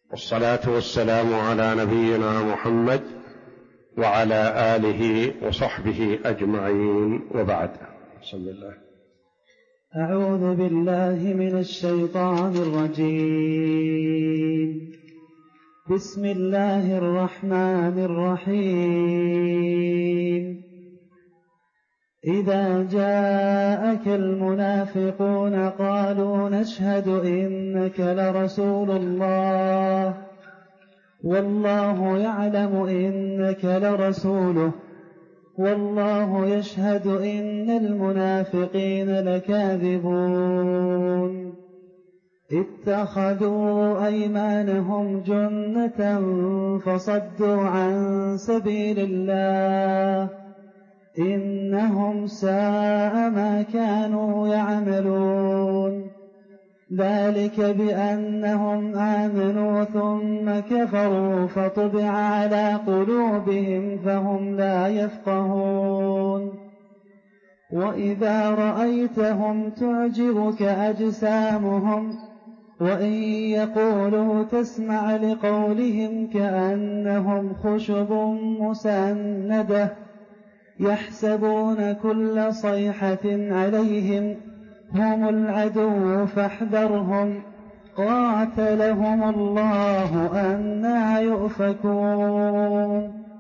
والصلاة والسلام على نبينا محمد وعلى آله وصحبه أجمعين، وبعد. بسم الله. أعوذ بالله من الشيطان الرجيم. بسم الله الرحمن الرحيم. إذا جاءك المنافقون قالوا نشهد إنك لرسول الله والله يعلم إنك لرسوله والله يشهد إن المنافقين لكاذبون. اتخذوا أيمانهم جنة فصدوا عن سبيل الله إنهم ساء ما كانوا يعملون. ذلك بأنهم آمنوا ثم كفروا فطبع على قلوبهم فهم لا يفقهون. وإذا رأيتهم تعجبك أجسامهم وإن يقولوا تسمع لقولهم كأنهم خشب مسندة يحسبون كل صيحة عليهم هم العدو فاحذرهم قاتلهم الله أنى يؤفكون.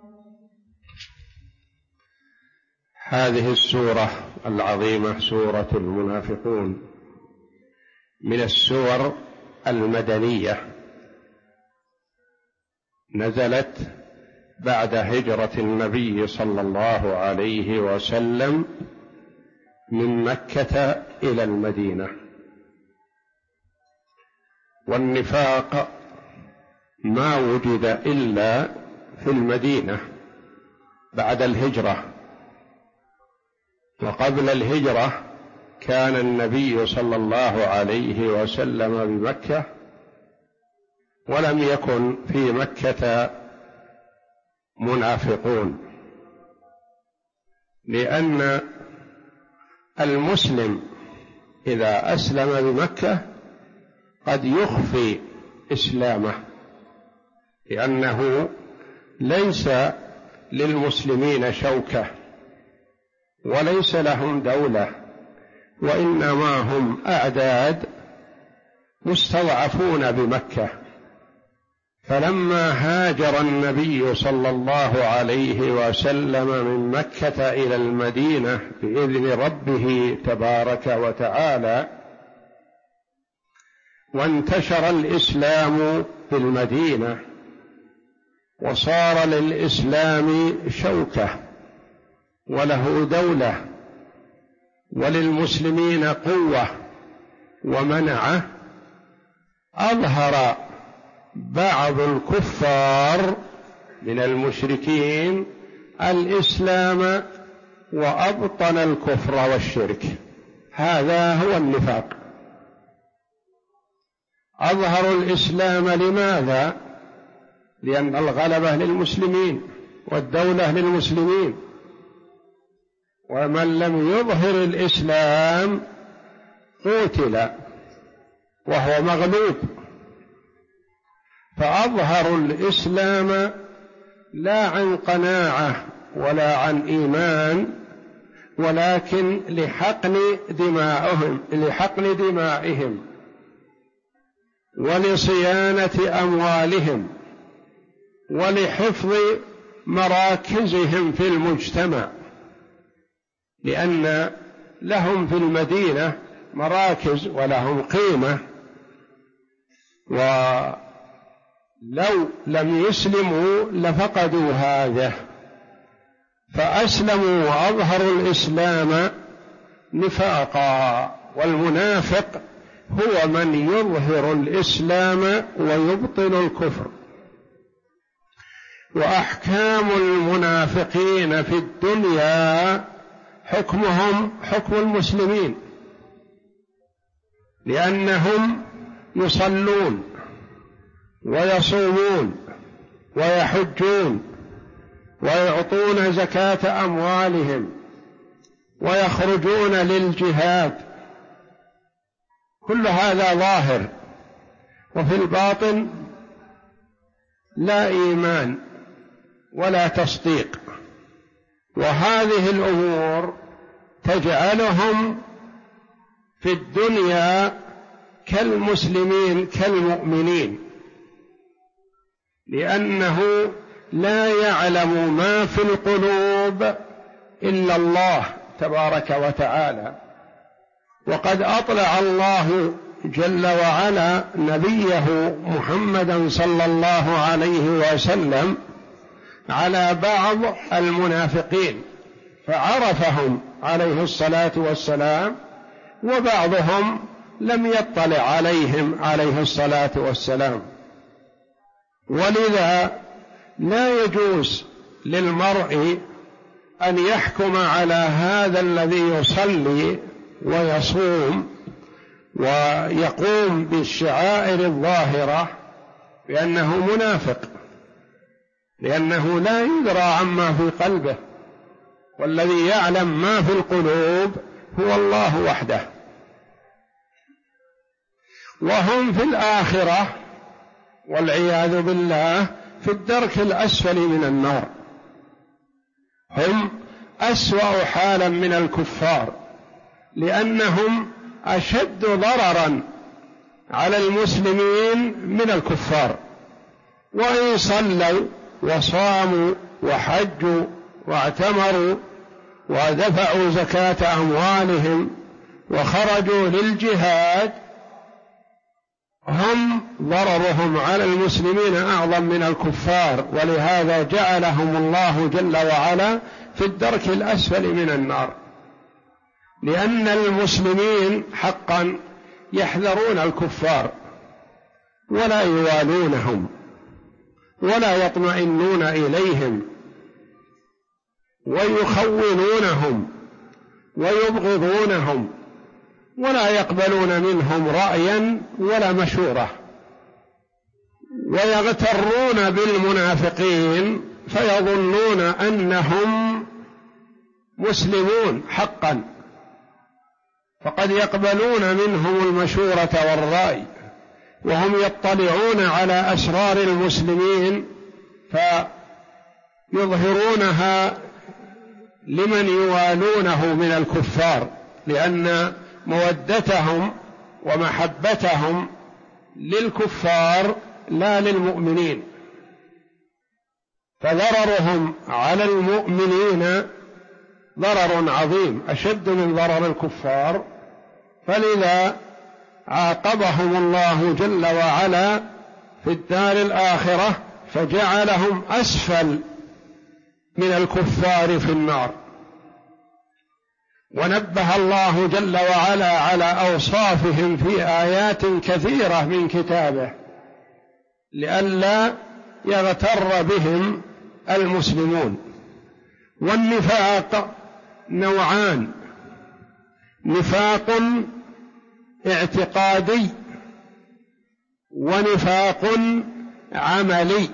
هذه السورة العظيمة سورة المنافقون من السور المدنية، نزلت بعد هجرة النبي صلى الله عليه وسلم من مكة إلى المدينة. والنفاق ما وجد إلا في المدينة بعد الهجرة، وقبل الهجرة كان النبي صلى الله عليه وسلم بمكة، ولم يكن في مكة منافقون، لأن المسلم إذا أسلم بمكة قد يخفي إسلامه، لأنه ليس للمسلمين شوكة وليس لهم دولة، وإنما هم أعداد مستضعفون بمكة. فلما هاجر النبي صلى الله عليه وسلم من مكة إلى المدينة بإذن ربه تبارك وتعالى، وانتشر الإسلام في المدينة وصار للإسلام شوكة وله دولة وللمسلمين قوة ومنعة، أظهر بعض الكفار من المشركين الإسلام وأبطن الكفر والشرك. هذا هو النفاق. أظهروا الإسلام لماذا؟ لأن الغلبة للمسلمين والدولة للمسلمين، ومن لم يظهر الإسلام قتل وهو مغلوب. فأظهروا الإسلام لا عن قناعة ولا عن إيمان، ولكن لحقن دمائهم ولصيانة أموالهم ولحفظ مراكزهم في المجتمع، لأن لهم في المدينة مراكز ولهم قيمة، ولو لم يسلموا لفقدوا هذا. فأسلموا وأظهروا الإسلام نفاقا. والمنافق هو من يظهر الإسلام ويبطن الكفر. وأحكام المنافقين في الدنيا حكمهم حكم المسلمين، لأنهم يصلون ويصومون ويحجون ويعطون زكاة أموالهم ويخرجون للجهاد، كل هذا ظاهر. وفي الباطن لا إيمان ولا تصديق. وهذه الأمور تجعلهم في الدنيا كالمسلمين كالمؤمنين، لأنه لا يعلم ما في القلوب إلا الله تبارك وتعالى. وقد أطلع الله جل وعلا نبيه محمدا صلى الله عليه وسلم على بعض المنافقين فعرفهم عليه الصلاة والسلام، وبعضهم لم يطلع عليهم عليه الصلاة والسلام. ولذا لا يجوز للمرء أن يحكم على هذا الذي يصلي ويصوم ويقوم بالشعائر الظاهرة بأنه منافق، لأنه لا يدرى عما في قلبه، والذي يعلم ما في القلوب هو الله وحده. وهم في الآخرة والعياذ بالله في الدرك الأسفل من النار، هم أسوأ حالا من الكفار، لأنهم أشد ضررا على المسلمين من الكفار. وإن صلوا وصاموا وحجوا واعتمروا ودفعوا زكاة أموالهم وخرجوا للجهاد، هم ضررهم على المسلمين أعظم من الكفار، ولهذا جعلهم الله جل وعلا في الدرك الأسفل من النار. لأن المسلمين حقا يحذرون الكفار ولا يوالونهم ولا يطمئنون إليهم، ويخونونهم ويبغضونهم، ولا يقبلون منهم رأيا ولا مشورة، ويغترون بالمنافقين فيظنون أنهم مسلمون حقا، فقد يقبلون منهم المشورة والرأي، وهم يطلعون على أسرار المسلمين فيظهرونها لمن يوالونه من الكفار، لأن مودتهم ومحبتهم للكفار لا للمؤمنين، فضررهم على المؤمنين ضرر عظيم أشد من ضرر الكفار. فلذا عاقبهم الله جل وعلا في الدار الآخرة فجعلهم أسفل من الكفار في النار. ونبه الله جل وعلا على أوصافهم في آيات كثيرة من كتابه لئلا يغتر بهم المسلمون. والنفاق نوعان: نفاق اعتقادي ونفاق عملي.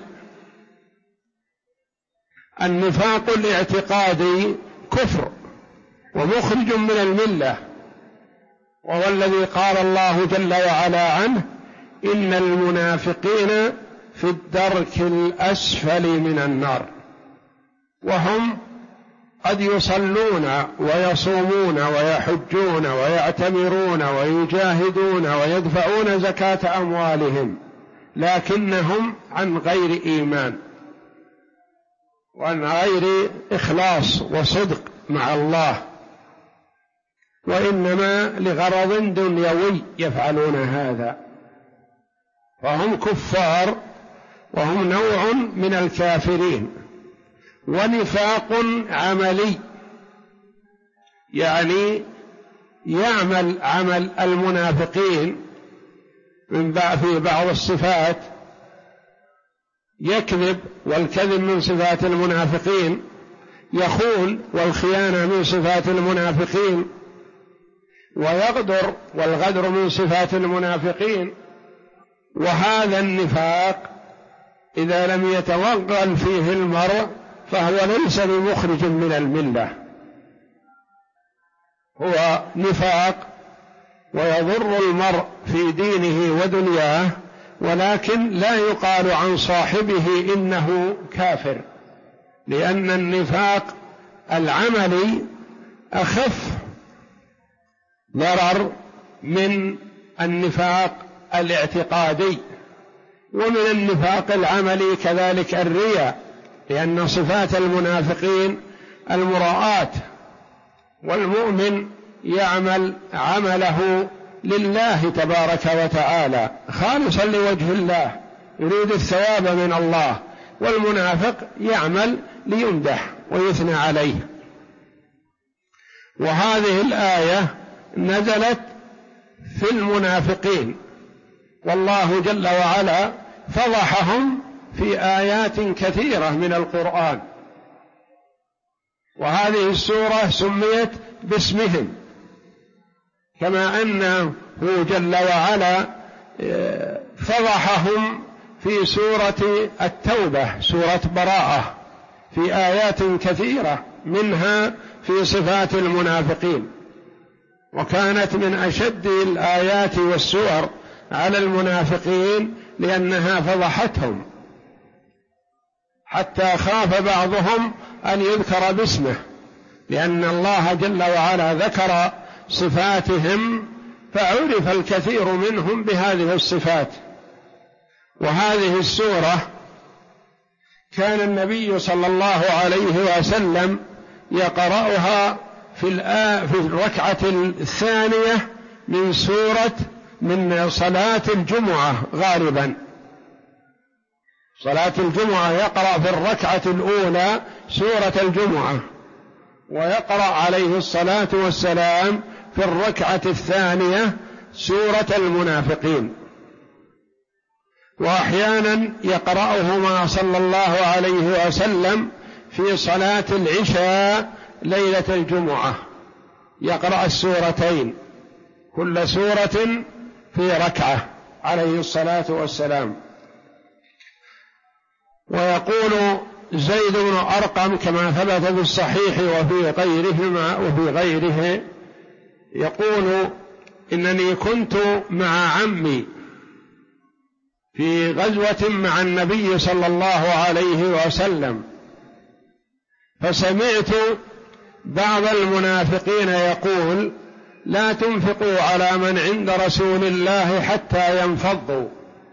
النفاق الاعتقادي كفر ومخرج من الملة، وهو الذي قال الله جل وعلا عنه: إن المنافقين في الدرك الأسفل من النار. وهم قد يصلون ويصومون ويحجون ويعتمرون ويجاهدون ويدفعون زكاة أموالهم، لكنهم عن غير إيمان وعن غير إخلاص وصدق مع الله، وإنما لغرض دنيوي يفعلون هذا، فهم كفار وهم نوع من الكافرين. ونفاق عملي يعني يعمل عمل المنافقين في بعض الصفات، يكذب والكذب من صفات المنافقين، يخون والخيانة من صفات المنافقين، ويغدر والغدر من صفات المنافقين. وهذا النفاق إذا لم يتوغل فيه المرء فهو ليس بمخرج من الملة، هو نفاق ويضر المرء في دينه ودنياه ولكن لا يقال عن صاحبه إنه كافر، لأن النفاق العملي أخف ضرر من النفاق الاعتقادي. ومن النفاق العملي كذلك الرياء، لأن صفات المنافقين المراءة، والمؤمن يعمل عمله لله تبارك وتعالى خالصا لوجه الله يريد الثواب من الله، والمنافق يعمل ليمدح ويثنى عليه. وهذه الآية نزلت في المنافقين، والله جل وعلا فضحهم في آيات كثيرة من القرآن، وهذه السورة سميت باسمهم، كما أنه جل وعلا فضحهم في سورة التوبة، سورة براءة، في آيات كثيرة منها في صفات المنافقين. وكانت من أشد الآيات والسور على المنافقين لأنها فضحتهم، حتى خاف بعضهم أن يذكر باسمه، لأن الله جل وعلا ذكر صفاتهم فعرف الكثير منهم بهذه الصفات. وهذه السورة كان النبي صلى الله عليه وسلم يقرأها في الركعة الثانية من صلاة الجمعة غالبا. صلاة الجمعة يقرأ في الركعة الأولى سورة الجمعة، ويقرأ عليه الصلاة والسلام في الركعة الثانية سورة المنافقين، وأحيانا يقرأهما صلى الله عليه وسلم في صلاة العشاء ليلة الجمعة، يقرأ السورتين كل سورة في ركعة عليه الصلاة والسلام. ويقول زيد بن أرقم كما ثبت في الصحيح وفي غيره يقول: إنني كنت مع عمي في غزوة مع النبي صلى الله عليه وسلم، فسمعت بعض المنافقين يقول: لا تنفقوا على من عند رسول الله حتى ينفضوا،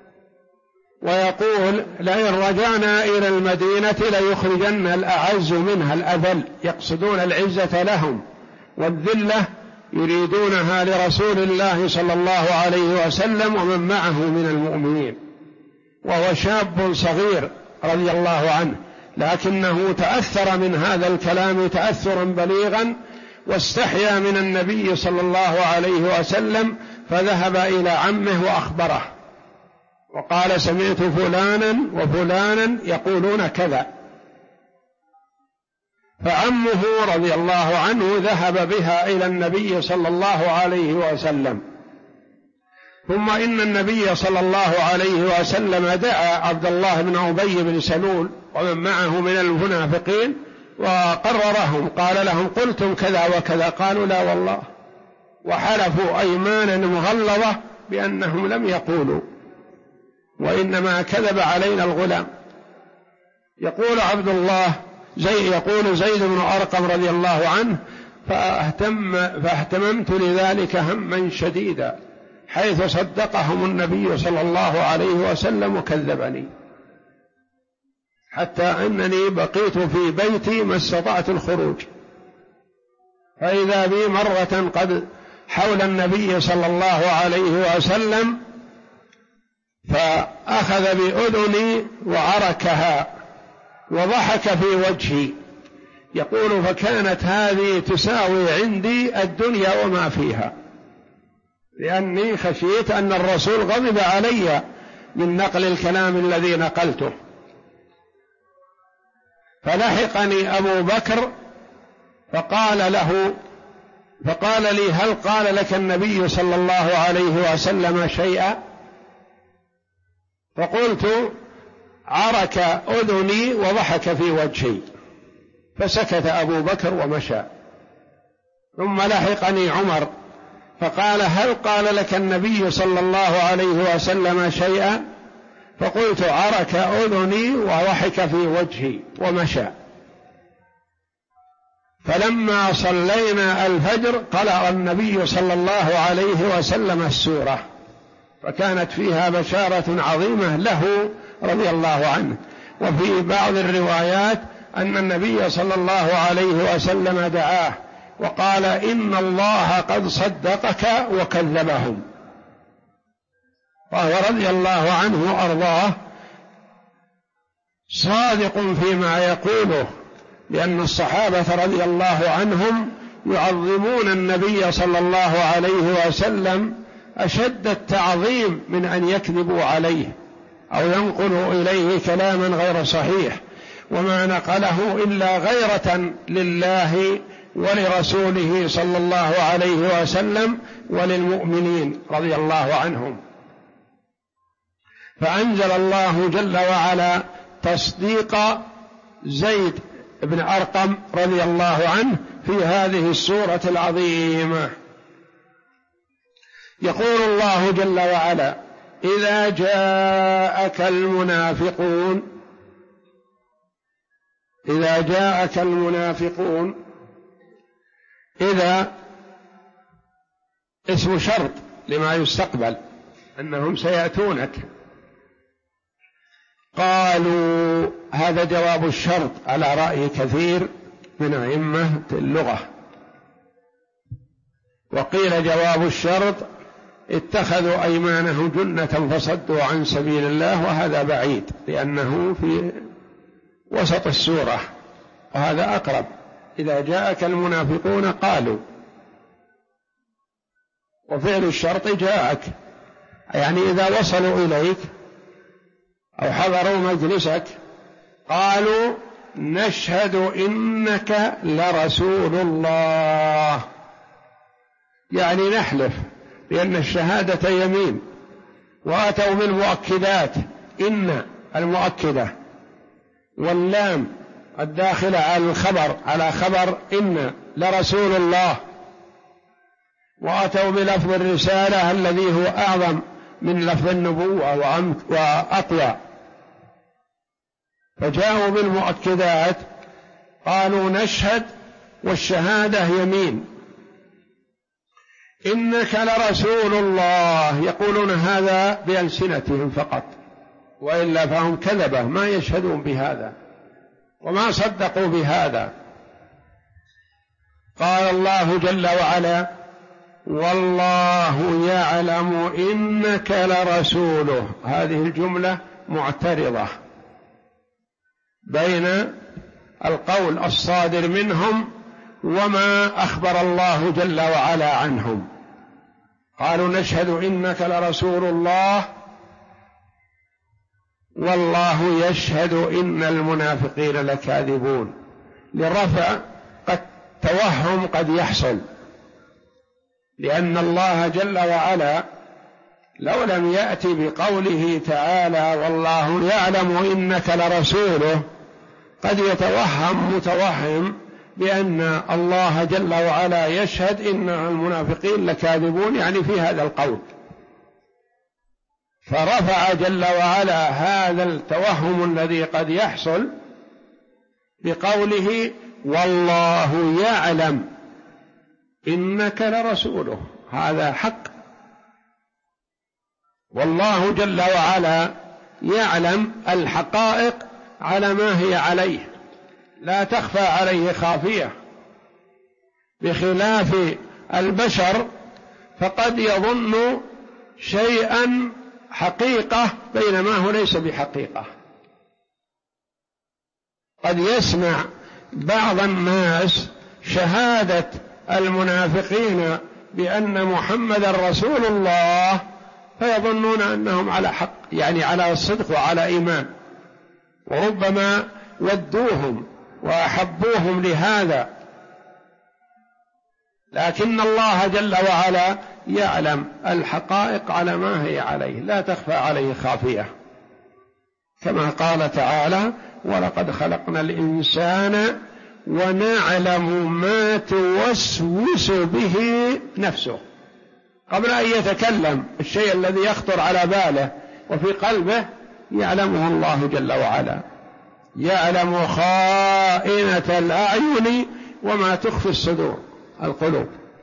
ويقول: لئن رجعنا إلى المدينة ليخرجن الأعز منها الأذل، يقصدون العزة لهم والذلة يريدونها لرسول الله صلى الله عليه وسلم ومن معه من المؤمنين. وهو شاب صغير رضي الله عنه، لكنه تأثر من هذا الكلام تأثرا بليغا، واستحيا من النبي صلى الله عليه وسلم، فذهب إلى عمه وأخبره وقال: سمعت فلانا وفلانا يقولون كذا. فعمه رضي الله عنه ذهب بها إلى النبي صلى الله عليه وسلم. ثم إن النبي صلى الله عليه وسلم دعا عبد الله بن أبي بن سلول ومن معه من المنافقين وقررهم، قال لهم: قلتم كذا وكذا؟ قالوا: لا والله، وحلفوا أيمانا مغلظة بأنهم لم يقولوا، وإنما كذب علينا الغلام. يقول عبد الله يقول زيد بن أرقم رضي الله عنه: فاهتممت لذلك هما شديدا، حيث صدقهم النبي صلى الله عليه وسلم وكذبني، حتى أنني بقيت في بيتي ما استطعت الخروج، فإذا بي مرة قد حول النبي صلى الله عليه وسلم فأخذ بأذني وعركها وضحك في وجهي. يقول: فكانت هذه تساوي عندي الدنيا وما فيها، لأني خشيت أن الرسول غضب علي من نقل الكلام الذي نقلته. فلحقني أبو بكر فقال لي: هل قال لك النبي صلى الله عليه وسلم شيئا؟ فقلت: عرك أذني وضحك في وجهي. فسكت أبو بكر ومشى. ثم لحقني عمر فقال: هل قال لك النبي صلى الله عليه وسلم شيئا؟ فقلت عرك أذني وضحك في وجهي ومشى. فلما صلينا الفجر قرأ النبي صلى الله عليه وسلم السورة، فكانت فيها بشارة عظيمة له رضي الله عنه. وفي بعض الروايات أن النبي صلى الله عليه وسلم دعاه وقال إن الله قد صدقك وكذبهم، وهو رضي الله عنه وأرضاه صادق فيما يقوله، لأن الصحابة رضي الله عنهم يعظمون النبي صلى الله عليه وسلم أشد التعظيم من أن يكذبوا عليه أو ينقلوا إليه كلاما غير صحيح، وما نقله إلا غيرة لله ولرسوله صلى الله عليه وسلم وللمؤمنين رضي الله عنهم. فأنزل الله جل وعلا تصديق زيد بن أرقم رضي الله عنه في هذه السورة العظيمة. يقول الله جل وعلا إذا جاءك المنافقون، إذا جاءك المنافقون، إذا اسم شرط لما يستقبل أنهم سيأتونك. قالوا، هذا جواب الشرط على رأي كثير من أئمة اللغة. وقيل جواب الشرط اتخذوا أيمانهم جنة فصدوا عن سبيل الله، وهذا بعيد لأنه في وسط السورة، وهذا أقرب. إذا جاءك المنافقون قالوا، وفعل الشرط جاءك، يعني إذا وصلوا إليك أو حضروا مجلسك قالوا نشهد إنك لرسول الله، يعني نحلف، لأن الشهادة يمين. وأتوا بالمؤكدات، إن المؤكدة، واللام الداخلة على الخبر، على خبر إن لرسول الله. وأتوا بلفظ الرسالة الذي هو أعظم من لفظ النبوة وأقوى، فجاءوا بالمؤكدات، قالوا نشهد، والشهادة يمين، إنك لرسول الله. يقولون هذا بألسنتهم فقط، وإلا فهم كذبة ما يشهدون بهذا وما صدقوا بهذا. قال الله جل وعلا والله يعلم إنك لرسوله. هذه الجملة معترضة بين القول الصادر منهم وما أخبر الله جل وعلا عنهم. قالوا نشهد إنك لرسول الله، والله يشهد إن المنافقين لكاذبون. للرفع قد توهم قد يحصل، لأن الله جل وعلا لو لم يأتي بقوله تعالى والله يعلم إنك لرسوله، قد يتوهم متوهم بأن الله جل وعلا يشهد إن المنافقين لكاذبون، يعني في هذا القول. فرفع جل وعلا هذا التوهم الذي قد يحصل بقوله والله يعلم إنك لرسوله. هذا حق، والله جل وعلا يعلم الحقائق على ما هي عليه، لا تخفى عليه خافية، بخلاف البشر فقد يظن شيئا حقيقة بينما هو ليس بحقيقة. قد يسمع بعض الناس شهادة المنافقين بأن محمدا رسول الله فيظنون أنهم على حق، يعني على الصدق وعلى إيمان، وربما ودوهم وأحبوهم لهذا. لكن الله جل وعلا يعلم الحقائق على ما هي عليه، لا تخفى عليه خافية، كما قال تعالى ولقد خلقنا الإنسان ونعلم ما توسوس به نفسه. قبل أن يتكلم الشيء الذي يخطر على باله وفي قلبه يعلمه الله جل وعلا، يعلم خائنة الأعين وما تخفي الصدور القلوب.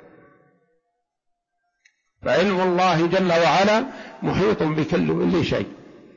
فعلم الله جل وعلا محيط بكل شيء.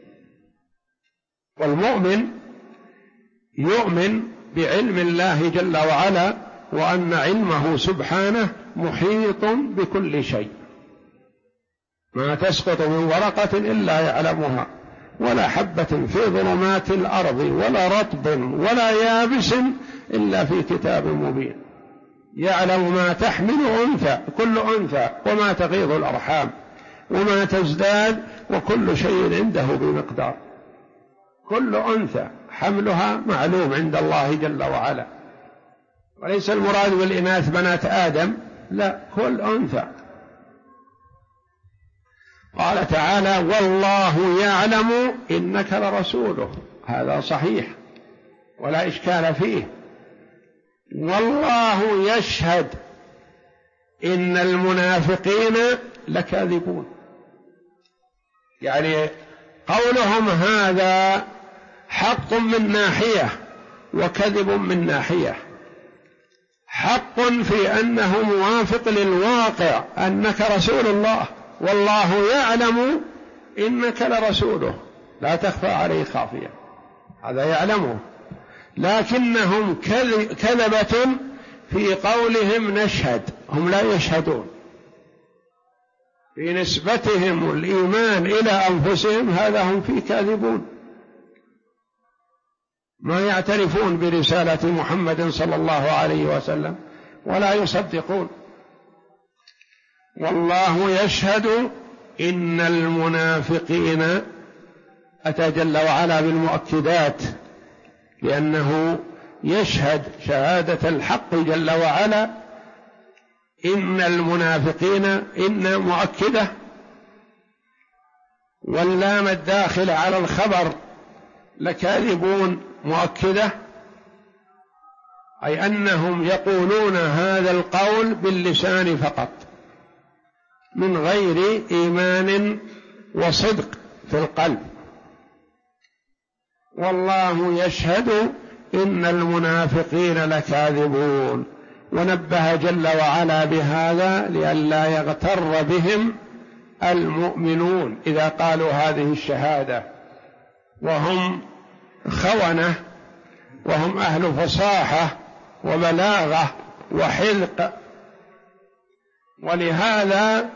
والمؤمن يؤمن بعلم الله جل وعلا، وأن علمه سبحانه محيط بكل شيء، ما تسقط من ورقة إلا يعلمها، ولا حبة في ظلمات الأرض ولا رطب ولا يابس إلا في كتاب مبين. يعلم ما تحمل أنثى كل أنثى، وما تغيض الأرحام وما تزداد، وكل شيء عنده بمقدار. كل أنثى حملها معلوم عند الله جل وعلا، وليس المراد بالإناث بنات آدم، لا، كل أنثى. قال تعالى: والله يعلم إنك لرسوله، هذا صحيح ولا إشكال فيه. والله يشهد إن المنافقين لكاذبون، يعني قولهم هذا حق من ناحية وكذب من ناحية. حق في أنه موافق للواقع أنك رسول الله، والله يعلم إنك لرسوله لا تخفى عليه خافية، هذا يعلمه. لكنهم كذبة في قولهم نشهد، هم لا يشهدون. في نسبتهم الإيمان إلى أنفسهم هذا هم فيه كاذبون، ما يعترفون برسالة محمد صلى الله عليه وسلم ولا يصدقون. والله يشهد إن المنافقين، أتى جل وعلا بالمؤكدات، لأنه يشهد شهادة الحق جل وعلا. إن المنافقين إن مؤكدة، واللام الداخل على الخبر لكاذبون مؤكدة، أي أنهم يقولون هذا القول باللسان فقط من غير إيمان وصدق في القلب. والله يشهد إن المنافقين لكاذبون. ونبه جل وعلا بهذا لئلا يغتر بهم المؤمنون إذا قالوا هذه الشهادة، وهم خونة، وهم أهل فصاحة وبلاغة وحذق. ولهذا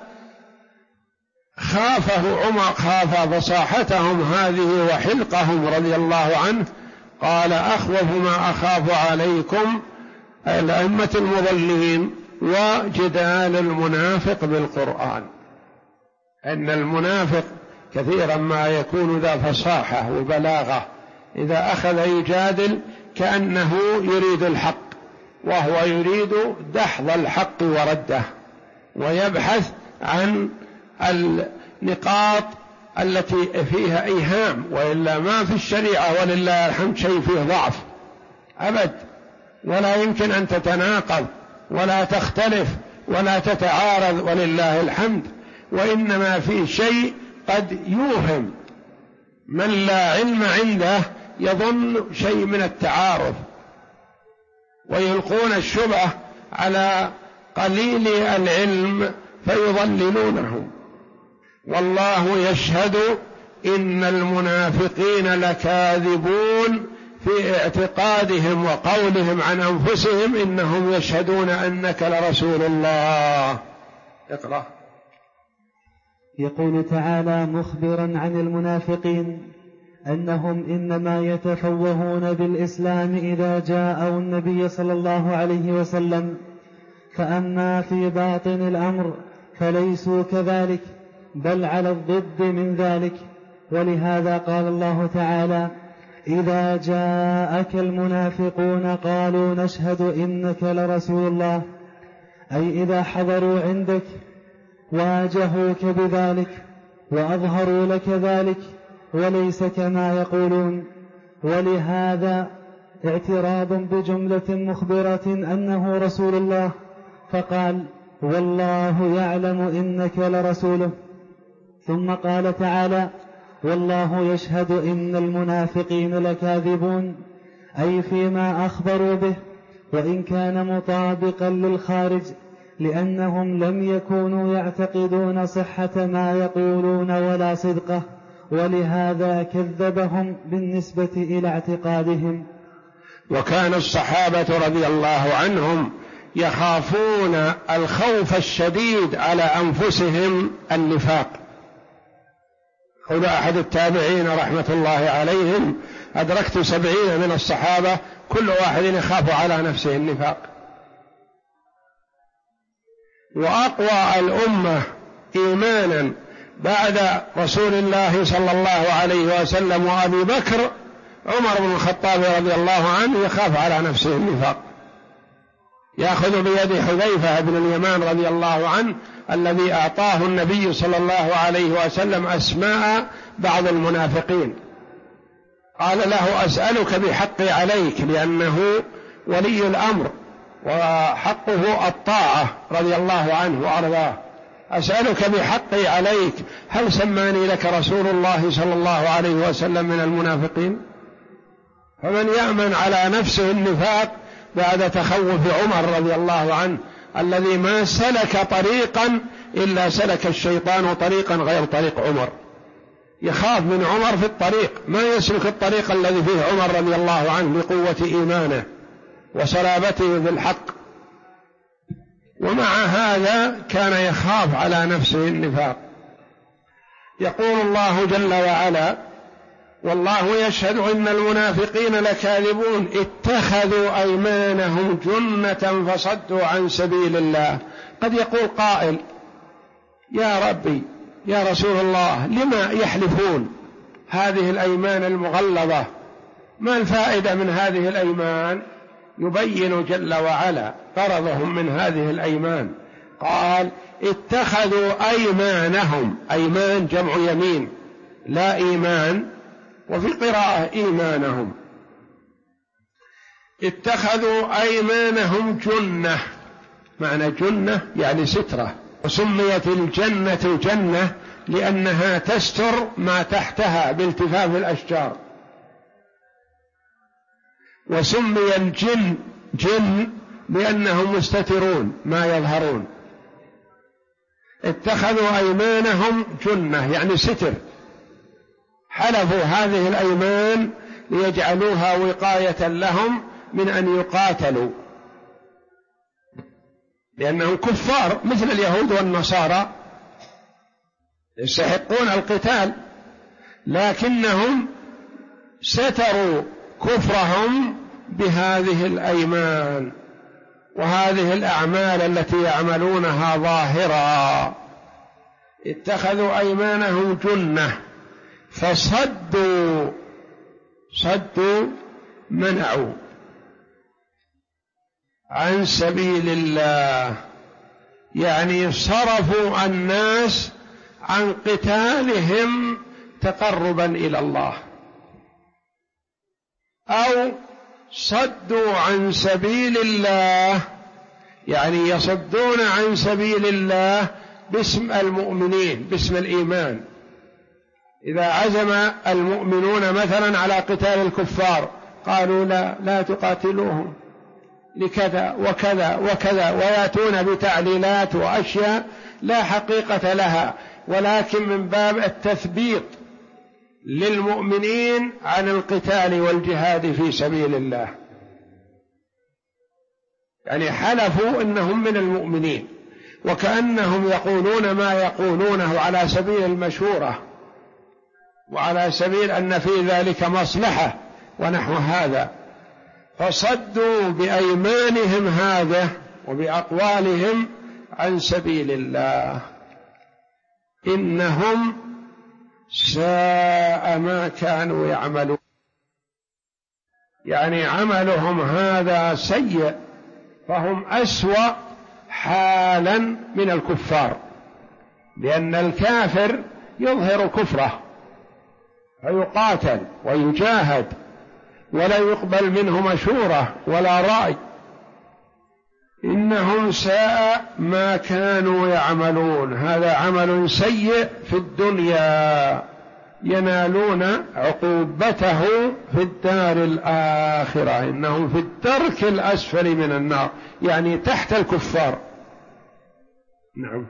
خاف فصاحتهم هذه وحلقهم رضي الله عنه. قال: أخوف ما أخاف عليكم الأئمة المضلين وجدال المنافق بالقرآن. أن المنافق كثيرا ما يكون ذا فصاحة وبلاغة، إذا أخذ يجادل كأنه يريد الحق، وهو يريد دحض الحق ورده، ويبحث عن النقاط التي فيها إيهام، وإلا ما في الشريعة ولله الحمد شيء فيه ضعف أبد، ولا يمكن أن تتناقض ولا تختلف ولا تتعارض ولله الحمد. وإنما في شيء قد يوهم من لا علم عنده، يظن شيء من التعارض، ويلقون الشبهة على قليل العلم فيضللونهم. والله يشهد إن المنافقين لكاذبون في اعتقادهم وقولهم عن أنفسهم إنهم يشهدون أنك لرسول الله. اقرأ. يقول تعالى مخبرا عن المنافقين أنهم إنما يتفوهون بالإسلام إذا جاءوا النبي صلى الله عليه وسلم، فأما في باطن الأمر فليسوا كذلك، بل على الضد من ذلك. ولهذا قال الله تعالى: إذا جاءك المنافقون قالوا نشهد إنك لرسول الله، أي إذا حضروا عندك واجهوك بذلك وأظهروا لك ذلك، وليس كما يقولون. ولهذا اعتراض بجملة مخبرة أنه رسول الله، فقال: والله يعلم إنك لرسوله. ثم قال تعالى: والله يشهد إن المنافقين لكاذبون، أي فيما أخبروا به، وإن كان مطابقا للخارج، لأنهم لم يكونوا يعتقدون صحة ما يقولون ولا صدقه، ولهذا كذبهم بالنسبة إلى اعتقادهم. وكان الصحابة رضي الله عنهم يخافون الخوف الشديد على أنفسهم النفاق. قال أحد التابعين رحمة الله عليهم: أدركت 70 من الصحابة كل واحد يخاف على نفسه النفاق. وأقوى الأمة إيمانا بعد رسول الله صلى الله عليه وسلم وأبي بكر عمر بن الخطاب رضي الله عنه يخاف على نفسه النفاق، يأخذ بيد حذيفة بن اليمان رضي الله عنه الذي أعطاه النبي صلى الله عليه وسلم أسماء بعض المنافقين، قال له: أسألك بحقي عليك، لأنه ولي الأمر وحقه الطاعة رضي الله عنه وأرضاه، أسألك بحقي عليك، هل سماني لك رسول الله صلى الله عليه وسلم من المنافقين؟ فمن يأمن على نفسه النفاق بعد تخوف عمر رضي الله عنه الذي ما سلك طريقا إلا سلك الشيطان طريقا غير طريق عمر، يخاف من عمر في الطريق، ما يسلك الطريق الذي فيه عمر رضي الله عنه لقوة إيمانه وصلابته بالحق، ومع هذا كان يخاف على نفسه النفاق. يقول الله جل وعلا: والله يشهد إن المنافقين لكاذبون اتخذوا أيمانهم جنة فصدوا عن سبيل الله. قد يقول قائل: يا ربي يا رسول الله، لما يحلفون هذه الأيمان المغلظة؟ ما الفائدة من هذه الأيمان؟ يبين جل وعلا غرضهم من هذه الأيمان. قال: اتخذوا أيمانهم، أيمان جمع يمين لا إيمان، وفي قراءة إيمانهم، اتخذوا أيمانهم جنة، معنى جنة يعني سترة، وسميت الجنة جنة لأنها تستر ما تحتها بالتفاف الأشجار، وسمي الجن جن لأنهم مستترون ما يظهرون. اتخذوا أيمانهم جنة يعني ستر، حلفوا هذه الأيمان ليجعلوها وقاية لهم من أن يقاتلوا، لأنهم كفار مثل اليهود والنصارى يستحقون القتال، لكنهم ستروا كفرهم بهذه الأيمان وهذه الأعمال التي يعملونها ظاهرا. اتخذوا أيمانهم جنة فصدوا، صدوا منعوا عن سبيل الله، يعني صرفوا الناس عن قتالهم تقربا إلى الله، أو صدوا عن سبيل الله يعني يصدون عن سبيل الله باسم المؤمنين، باسم الإيمان. إذا عزم المؤمنون مثلا على قتال الكفار قالوا لا تقاتلوهم لكذا وكذا وكذا، ويأتون بتعليلات وأشياء لا حقيقة لها، ولكن من باب التثبيط للمؤمنين عن القتال والجهاد في سبيل الله، يعني حلفوا إنهم من المؤمنين، وكأنهم يقولون ما يقولونه على سبيل المشورة وعلى سبيل أن في ذلك مصلحة ونحو هذا، فصدوا بأيمانهم هذا وبأقوالهم عن سبيل الله. إنهم ساء ما كانوا يعملون، يعني عملهم هذا سيء، فهم أسوأ حالا من الكفار، لأن الكافر يظهر كفره فيقاتل ويجاهد ولا يقبل منه مشورة ولا رأي. إنهم ساء ما كانوا يعملون، هذا عمل سيء في الدنيا ينالون عقوبته في الدار الآخرة، إنهم في الدرك الأسفل من النار، يعني تحت الكفار. نعم.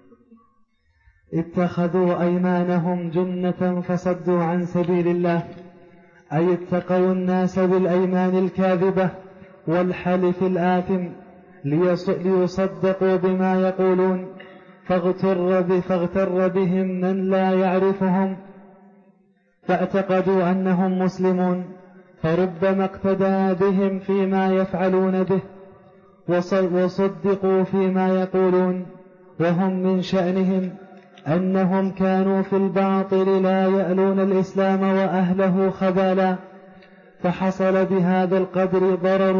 اتخذوا أيمانهم جنة فصدوا عن سبيل الله، أي اتقوا الناس بالأيمان الكاذبة والحلف الآثم ليصدقوا بما يقولون، فاغتر بهم من لا يعرفهم فاعتقدوا أنهم مسلمون، فربما اقتدى بهم فيما يفعلون به وصدقوا فيما يقولون، وهم من شأنهم أنهم كانوا في الباطل لا يألون الإسلام وأهله خبالا، فحصل بهذا القدر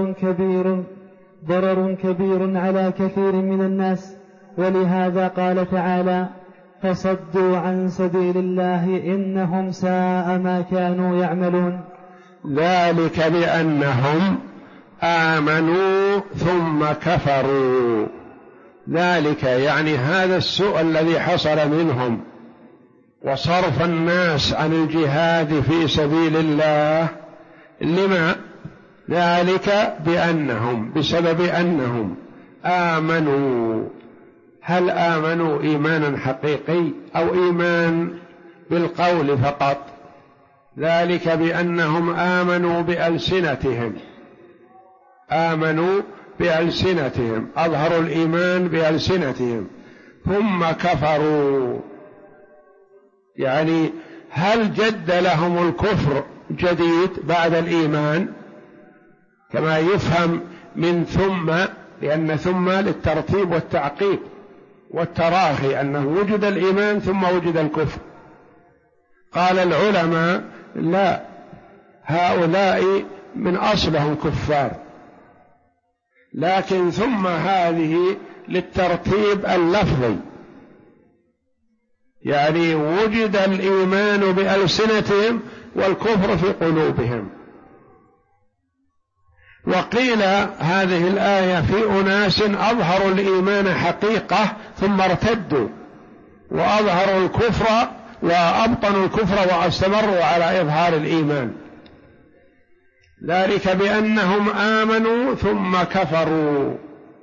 ضرر كبير على كثير من الناس. ولهذا قال تعالى: فصدوا عن سبيل الله إنهم ساء ما كانوا يعملون. ذلك بأنهم آمنوا ثم كفروا، ذلك يعني هذا السوء الذي حصل منهم وصرف الناس عن الجهاد في سبيل الله. لما؟ ذلك بسبب أنهم آمنوا. هل آمنوا إيمانا حقيقي أو إيمان بالقول فقط؟ ذلك بأنهم آمنوا بألسنتهم، أظهروا الإيمان بألسنتهم ثم كفروا. يعني هل جد لهم الكفر جديد بعد الإيمان كما يفهم من ثم، لأن ثم للترتيب والتعقيب والتراخي، أنه وجد الإيمان ثم وجد الكفر. قال العلماء: لا، هؤلاء من أصلهم كفار، لكن ثم هذه للترتيب اللفظي، يعني وجد الإيمان بألسنتهم والكفر في قلوبهم. وقيل هذه الآية في أناس أظهروا الإيمان حقيقة ثم ارتدوا وأظهروا الكفر وأبطنوا الكفر واستمروا على إظهار الإيمان. ذلك بأنهم آمنوا ثم كفروا.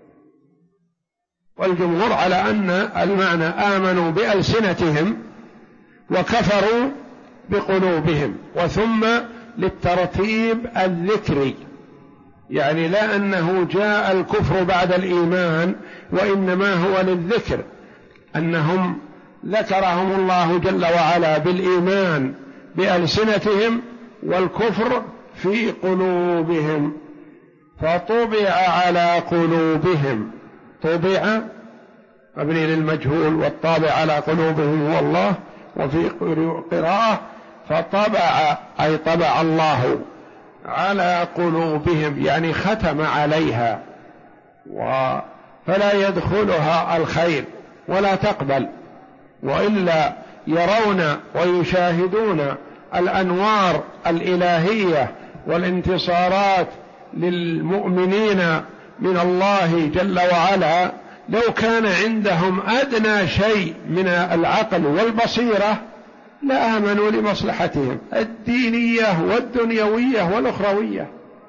والجمهور على أن المعنى آمنوا بألسنتهم وكفروا بقلوبهم، وثم للترتيب الذكري، يعني لا أنه جاء الكفر بعد الإيمان، وإنما هو للذكر، أنهم ذكرهم الله جل وعلا بالإيمان بألسنتهم والكفر في قلوبهم، فطبع على قلوبهم. طبع مبني للمجهول، والطابع على قلوبهم هو الله. وفي قراءة فطبع، أي طبع الله على قلوبهم، يعني ختم عليها، فلا يدخلها الخير ولا تقبل، وإلا يرون ويشاهدون الأنوار الإلهية والانتصارات للمؤمنين من الله جل وعلا، لو كان عندهم أدنى شيء من العقل والبصيرة لآمنوا لمصلحتهم الدينية والدنيوية والأخروية.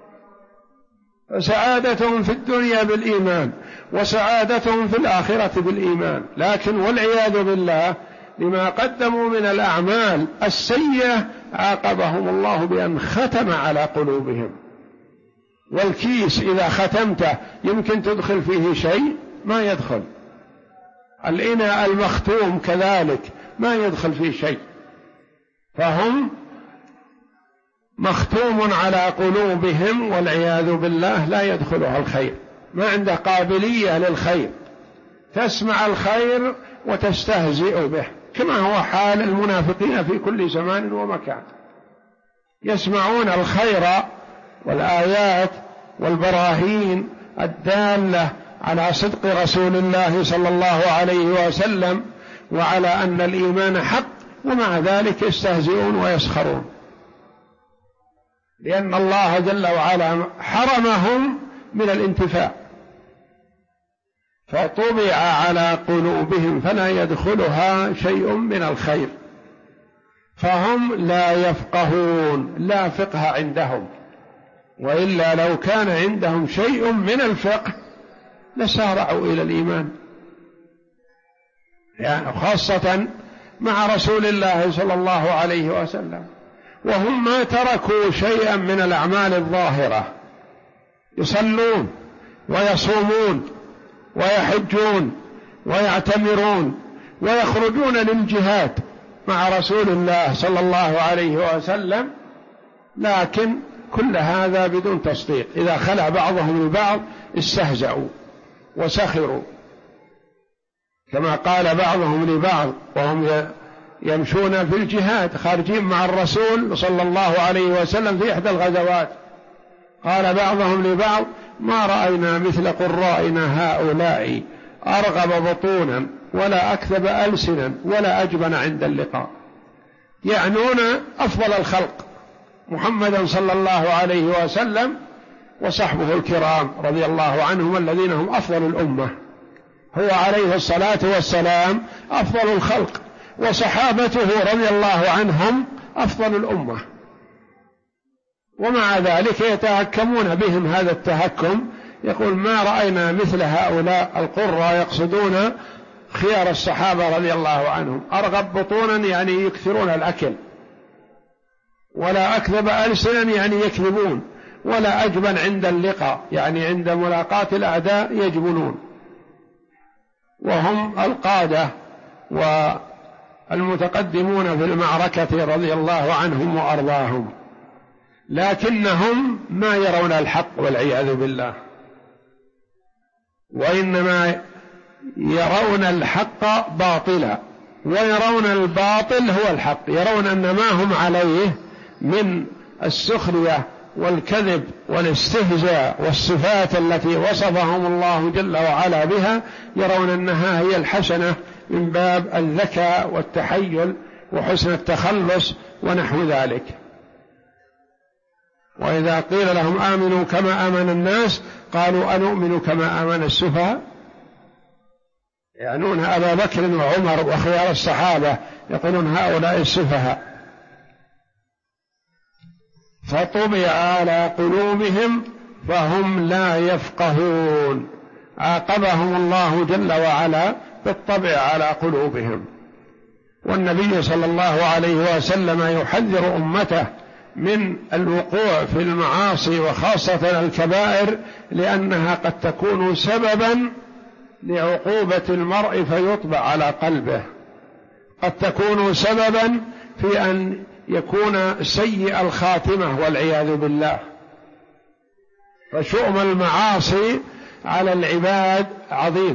سعادتهم في الدنيا بالإيمان وسعادتهم في الآخرة بالإيمان، لكن والعياذ بالله لما قدموا من الأعمال السيئة عاقبهم الله بأن ختم على قلوبهم. والكيس إذا ختمته يمكن تدخل فيه شيء؟ ما يدخل. الإناء المختوم كذلك ما يدخل فيه شيء، فهم مختوم على قلوبهم والعياذ بالله لا يدخلها الخير، ما عنده قابلية للخير، تسمع الخير وتستهزئ به، كما هو حال المنافقين في كل زمان ومكان. يسمعون الخير والآيات والبراهين الدالة على صدق رسول الله صلى الله عليه وسلم وعلى أن الإيمان حق، ومع ذلك يستهزئون ويسخرون، لأن الله جل وعلا حرمهم من الانتفاع، فطبع على قلوبهم فلا يدخلها شيء من الخير، فهم لا يفقهون، لا فقه عندهم، وإلا لو كان عندهم شيء من الفقه لسارعوا إلى الإيمان، يعني خاصة مع رسول الله صلى الله عليه وسلم، وهم ما تركوا شيئا من الأعمال الظاهرة، يصلون ويصومون ويحجون ويعتمرون ويخرجون للجهاد مع رسول الله صلى الله عليه وسلم، لكن كل هذا بدون تصديق. إذا خلع بعضهم البعض استهزأوا وسخروا، كما قال بعضهم لبعض وهم يمشون في الجهاد خارجين مع الرسول صلى الله عليه وسلم في إحدى الغزوات، قال بعضهم لبعض: ما رأينا مثل قرائنا هؤلاء أرغب بطونا ولا أكذب ألسنا ولا أجبن عند اللقاء. يعنون أفضل الخلق محمدا صلى الله عليه وسلم وصحبه الكرام رضي الله عنهم الذين هم أفضل الأمة، هو عليه الصلاة والسلام أفضل الخلق، وصحابته رضي الله عنهم أفضل الأمة، ومع ذلك يتهكمون بهم هذا التهكم. يقول: ما رأينا مثل هؤلاء القرى، يقصدون خيار الصحابة رضي الله عنهم، أرغب بطونا يعني يكثرون الأكل، ولا أكذب ألسنا يعني يكذبون، ولا أجبن عند اللقاء يعني عند ملاقاة الأعداء يجبنون، وهم القادة والمتقدمون في المعركة رضي الله عنهم وأرضاهم، لكنهم ما يرون الحق والعياذ بالله، وإنما يرون الحق باطلا ويرون الباطل هو الحق، يرون أن ما هم عليه من السخرية والكذب والاستهزاء والصفات التي وصفهم الله جل وعلا بها، يرون أنها هي الحسنة من باب الذكاء والتحيل وحسن التخلص ونحو ذلك. وإذا قيل لهم آمنوا كما آمن الناس قالوا أنؤمن كما آمن السفهاء، يعنون أبا بكر وعمر وخيار الصحابة، يقولون هؤلاء السفهاء. فطبع على قلوبهم فهم لا يفقهون، عاقبهم الله جل وعلا بالطبع على قلوبهم. والنبي صلى الله عليه وسلم يحذر أمته من الوقوع في المعاصي وخاصة الكبائر، لأنها قد تكون سببا لعقوبة المرء فيطبع على قلبه، قد تكون سببا في أن يكون سيء الخاتمة والعياذ بالله. فشؤم المعاصي على العباد عظيم،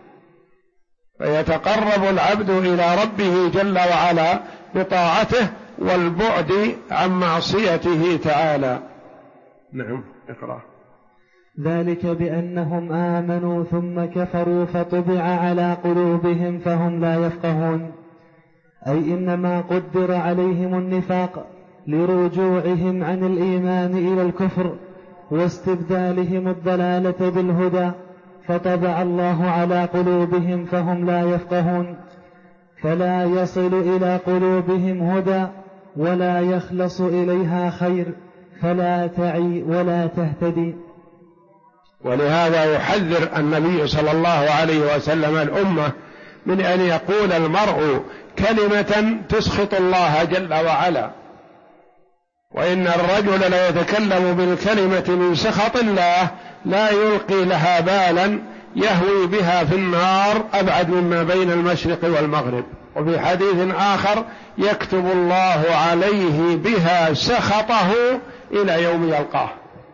فيتقرب العبد إلى ربه جل وعلا بطاعته والبعد عن معصيته تعالى. نعم، اقرأ. ذلك بأنهم آمنوا ثم كفروا فطبع على قلوبهم فهم لا يفقهون، أي إنما قدر عليهم النفاق لرجوعهم عن الإيمان إلى الكفر واستبدالهم الضلالة بالهدى، فطبع الله على قلوبهم فهم لا يفقهون، فلا يصل إلى قلوبهم هدى ولا يخلص إليها خير، فلا تعي ولا تهتدي. ولهذا يحذر النبي صلى الله عليه وسلم الأمة من أن يقول المرء كلمة تسخط الله جل وعلا، وإن الرجل لا يتكلم بالكلمة من سخط الله لا يلقي لها بالا يهوي بها في النار أبعد مما بين المشرق والمغرب. وفي حديث آخر يكتب الله عليه بها سخطه إلى يوم يلقاه.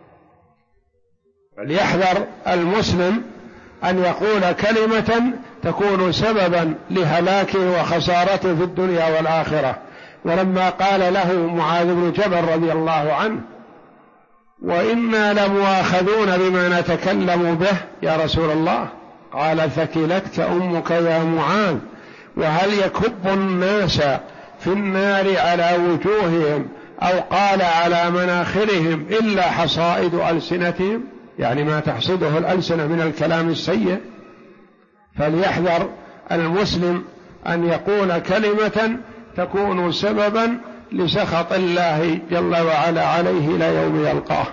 فليحذر المسلم أن يقول كلمة تكون سببا لهلاكه وخسارته في الدنيا والآخرة. ولما قال له معاذ بن جبل رضي الله عنه: وإنا لمؤاخذون بما نتكلم به يا رسول الله، قال: ثكلتك أمك يا معاذ، وهل يكب الناس في النار على وجوههم أو قال على مناخرهم إلا حصائد ألسنتهم، يعني ما تحصده الألسنة من الكلام السيء. فليحذر المسلم أن يقول كلمة تكون سببا لسخط الله جل وعلا عليه إلى يوم يلقاه.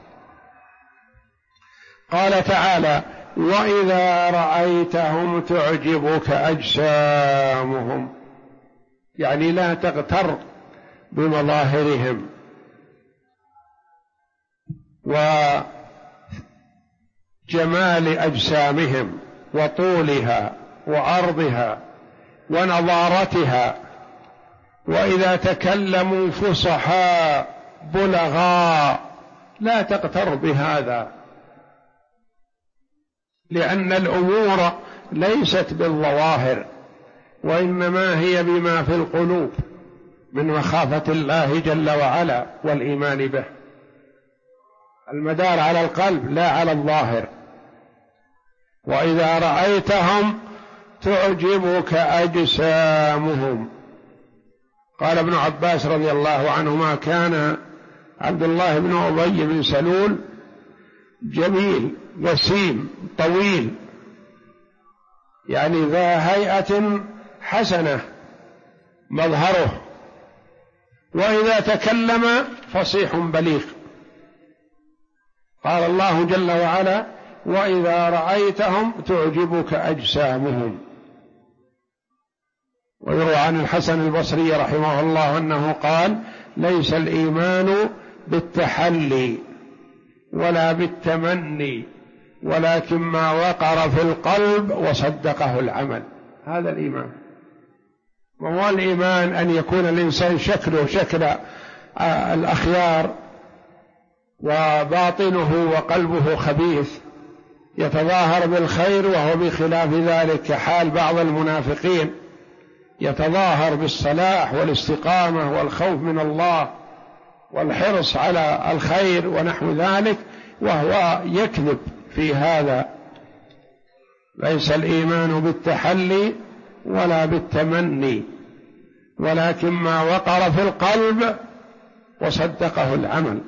قال تعالى: وإذا رأيتهم تعجبك أجسامهم، يعني لا تغتر بمظاهرهم وجمال أجسامهم وطولها وعرضها ونضارتها، وإذا تكلموا فصحاء بلغاء، لا تغتر بهذا، لأن الأمور ليست بالظواهر، وإنما هي بما في القلوب من مخافة الله جل وعلا والإيمان به. المدار على القلب لا على الظاهر. وإذا رأيتهم تعجبك أجسامهم. قال ابن عباس رضي الله عنهما: كان عبد الله بن أبي بن سلول جميل وسيم طويل، يعني ذا هيئة حسنة مظهره، وإذا تكلم فصيح بليغ. قال الله جل وعلا: وإذا رأيتهم تعجبك أجسامهم. ويروى عن الحسن البصري رحمه الله أنه قال: ليس الإيمان بالتحلي ولا بالتمني، ولكن ما وقر في القلب وصدقه العمل. هذا الإيمان. وهو الإيمان أن يكون الإنسان شكله شكل الأخيار وباطنه وقلبه خبيث، يتظاهر بالخير وهو بخلاف ذلك، كحال بعض المنافقين، يتظاهر بالصلاح والاستقامة والخوف من الله والحرص على الخير ونحو ذلك، وهو يكذب في هذا. ليس الإيمان بالتحلي ولا بالتمني، ولكن ما وقر في القلب وصدقه العمل.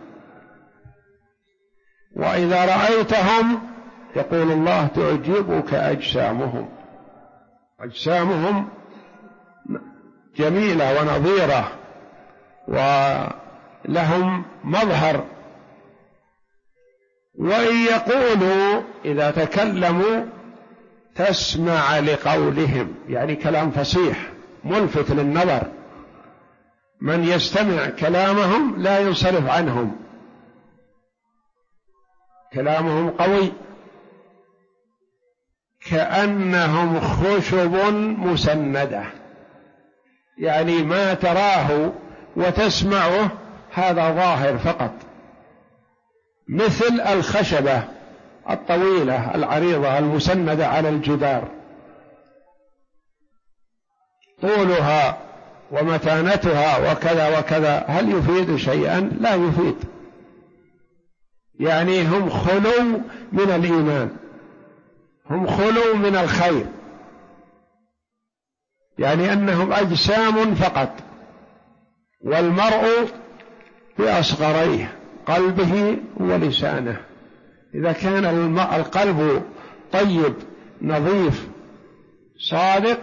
وإذا رأيتهم، يقول الله: تعجبك أجسامهم. أجسامهم جميلة ونظيرة ولهم مظهر. وإن يقولوا، إذا تكلموا تسمع لقولهم، يعني كلام فصيح ملفت للنظر، من يستمع كلامهم لا ينصرف عنهم، كلامهم قوي، كأنهم خشب مسندة، يعني ما تراه وتسمعه هذا ظاهر فقط، مثل الخشبة الطويلة العريضة المسندة على الجدار، طولها ومتانتها وكذا وكذا، هل يفيد شيئا؟ لا يفيد. يعني هم خلو من الإيمان، هم خلو من الخير، يعني أنهم أجسام فقط، والمرء بأصغريه، قلبه ولسانه. إذا كان القلب طيب نظيف صادق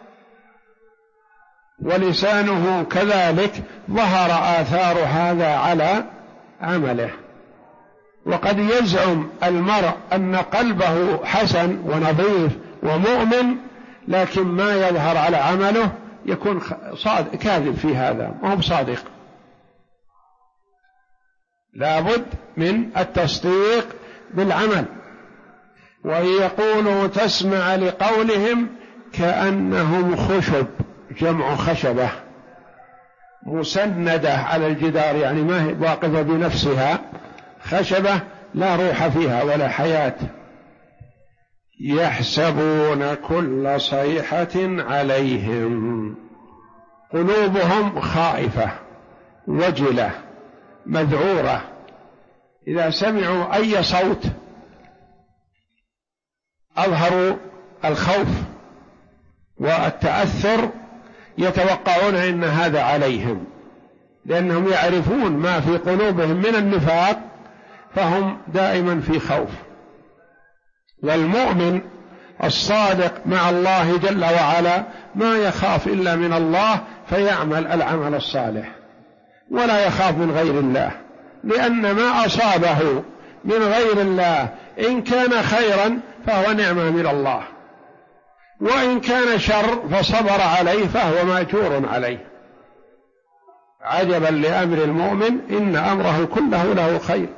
ولسانه كذلك، ظهر آثار هذا على عمله. وقد يزعم المرء أن قلبه حسن ونظيف ومؤمن، لكن ما يظهر على عمله يكون كاذب في هذا، ما هو بصادق. لابد من التصديق بالعمل. وإن يقولوا تسمع لقولهم كأنهم خشب، جمع خشبة، مسندة على الجدار، يعني ما هي واقفة بنفسها، خشبة لا روح فيها ولا حياة. يحسبون كل صيحة عليهم، قلوبهم خائفة وجلة مذعورة، إذا سمعوا أي صوت أظهروا الخوف والتأثر، يتوقعون أن هذا عليهم، لأنهم يعرفون ما في قلوبهم من النفاق، فهم دائما في خوف. والمؤمن الصادق مع الله جل وعلا ما يخاف إلا من الله، فيعمل العمل الصالح ولا يخاف من غير الله، لأن ما أصابه من غير الله إن كان خيرا فهو نعمة من الله، وإن كان شر فصبر عليه فهو مأجور عليه. عجبا لأمر المؤمن إن أمره كله له خير،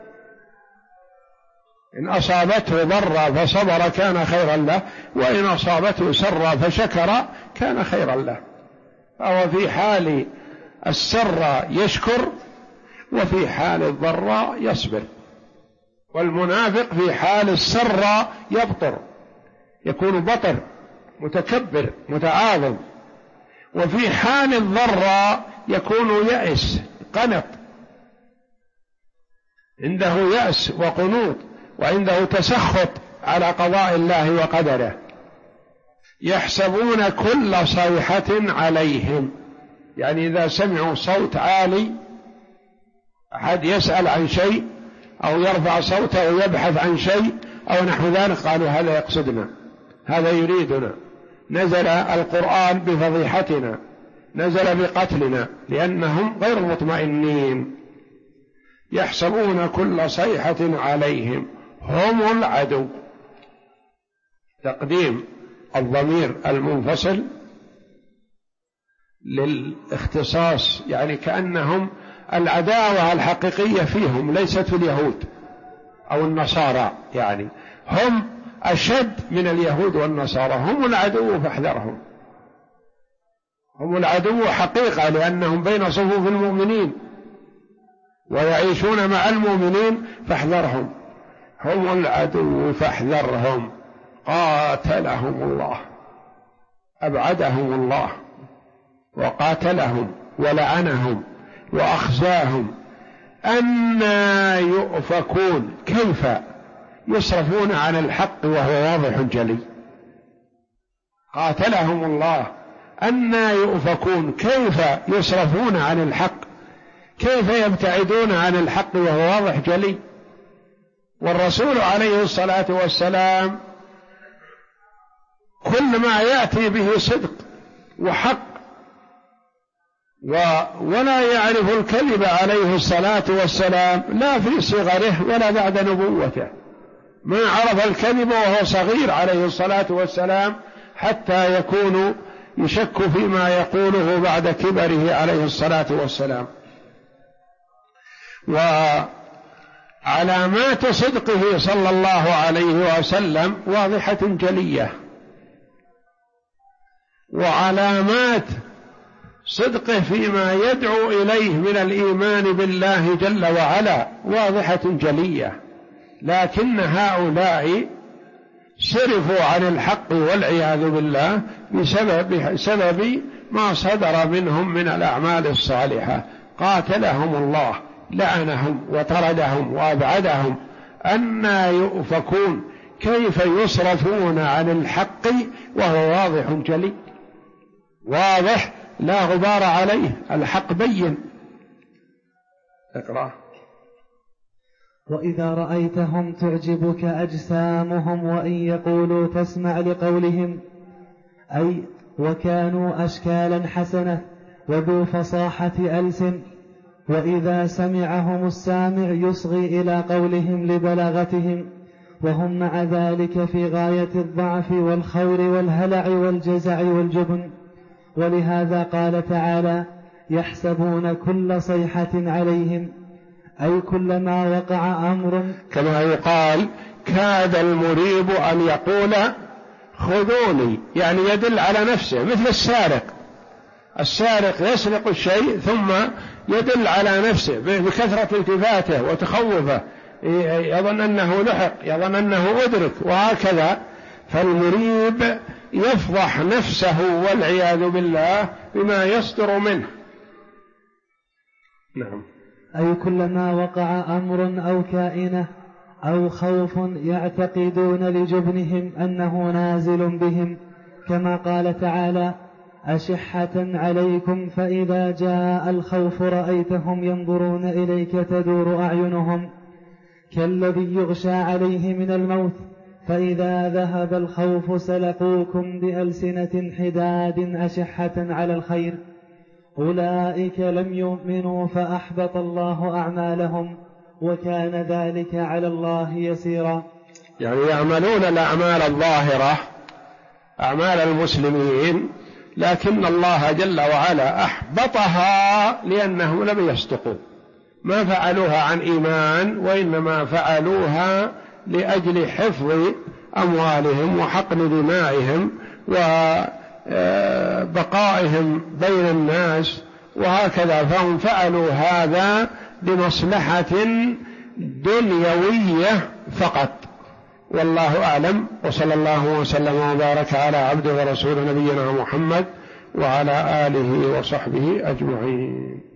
إن أصابته ضر فصبر كان خيرا له، وإن أصابته سر فشكر كان خيرا له. فهو في حال السر يشكر، وفي حال الضر يصبر. والمنافق في حال السر يبطر، يكون بطر متكبر متعاظم، وفي حال الضر يكون يأس قنط، عنده يأس وقنوط، وعنده تسخط على قضاء الله وقدره. يحسبون كل صيحة عليهم، يعني إذا سمعوا صوت عالي، أحد يسأل عن شيء أو يرفع صوته ويبحث عن شيء أو نحو ذلك، قالوا هذا يقصدنا، هذا يريدنا، نزل القرآن بفضيحتنا، نزل بقتلنا، لأنهم غير مطمئنين. يحسبون كل صيحة عليهم هم العدو. تقديم الضمير المنفصل للاختصاص، يعني كأنهم العداوة الحقيقية فيهم ليست في اليهود أو النصارى، يعني هم أشد من اليهود والنصارى، هم العدو فاحذرهم، هم العدو حقيقة، لأنهم بين صفوف المؤمنين ويعيشون مع المؤمنين، فاحذرهم، هم العدو فاحذرهم. قاتلهم الله، أبعدهم الله وقاتلهم ولعنهم وأخزاهم. أنى يؤفكون، كيف يصرفون عن الحق وهو واضح جلي. قاتلهم الله، أنى يؤفكون، كيف يصرفون عن الحق، كيف يبتعدون عن الحق وهو واضح جلي. والرسول عليه الصلاة والسلام كل ما يأتي به صدق وحق، ولا يعرف الكذب عليه الصلاة والسلام، لا في صغره ولا بعد نبوته، ما عرف الكذب وهو صغير عليه الصلاة والسلام، حتى يكون يشك فيما يقوله بعد كبره عليه الصلاة والسلام. وعلامات صدقه صلى الله عليه وسلم واضحة جلية، وعلامات صدقه فيما يدعو إليه من الإيمان بالله جل وعلا واضحة جلية، لكن هؤلاء صرفوا عن الحق والعياذ بالله بسبب ما صدر منهم من الأعمال الصالحة. قاتلهم الله، لعنهم وطردهم وأبعدهم. أنى يؤفكون، كيف يصرفون عن الحق وهو واضح جلي، واضح لا غبار عليه، الحق بين. اقرأ. وإذا رأيتهم تعجبك أجسامهم وإن يقولوا تسمع لقولهم، أي وكانوا أشكالا حسنة وذو فصاحة ألسن، وإذا سمعهم السامع يصغي إلى قولهم لبلاغتهم، وهم مع ذلك في غاية الضعف والخور والهلع والجزع والجبن. ولهذا قال تعالى: يحسبون كل صيحة عليهم، أي كلما وقع أمر، كما يقال كاد المريب أن يقول خذوني، يعني يدل على نفسه، مثل السارق يسرق الشيء ثم يدل على نفسه بكثرة التفاته وتخوفه، يظن أنه لحق، يظن أنه أدرك، وهكذا. فالمريب يفضح نفسه والعياذ بالله بما يصدر منه. نعم. أي كلما وقع أمر أو كائنة أو خوف يعتقدون لجبنهم أنه نازل بهم، كما قال تعالى: أشحة عليكم فإذا جاء الخوف رأيتهم ينظرون إليك تدور أعينهم كالذي يغشى عليه من الموت، فإذا ذهب الخوف سلقوكم بألسنة حداد أشحة على الخير، أولئك لم يؤمنوا فأحبط الله أعمالهم وكان ذلك على الله يسيرا. يعني يعملون الأعمال الظاهرة أعمال المسلمين، لكن الله جل وعلا أحبطها لأنهم لم يصدقوا، ما فعلوها عن إيمان، وإنما فعلوها لأجل حفظ أموالهم وحقن دمائهم وبقائهم بين الناس وهكذا، فهم فعلوا هذا لمصلحة دنيوية فقط، والله أعلم. وصلى الله وسلم وبارك على عبده ورسول نبينا محمد وعلى آله وصحبه أجمعين.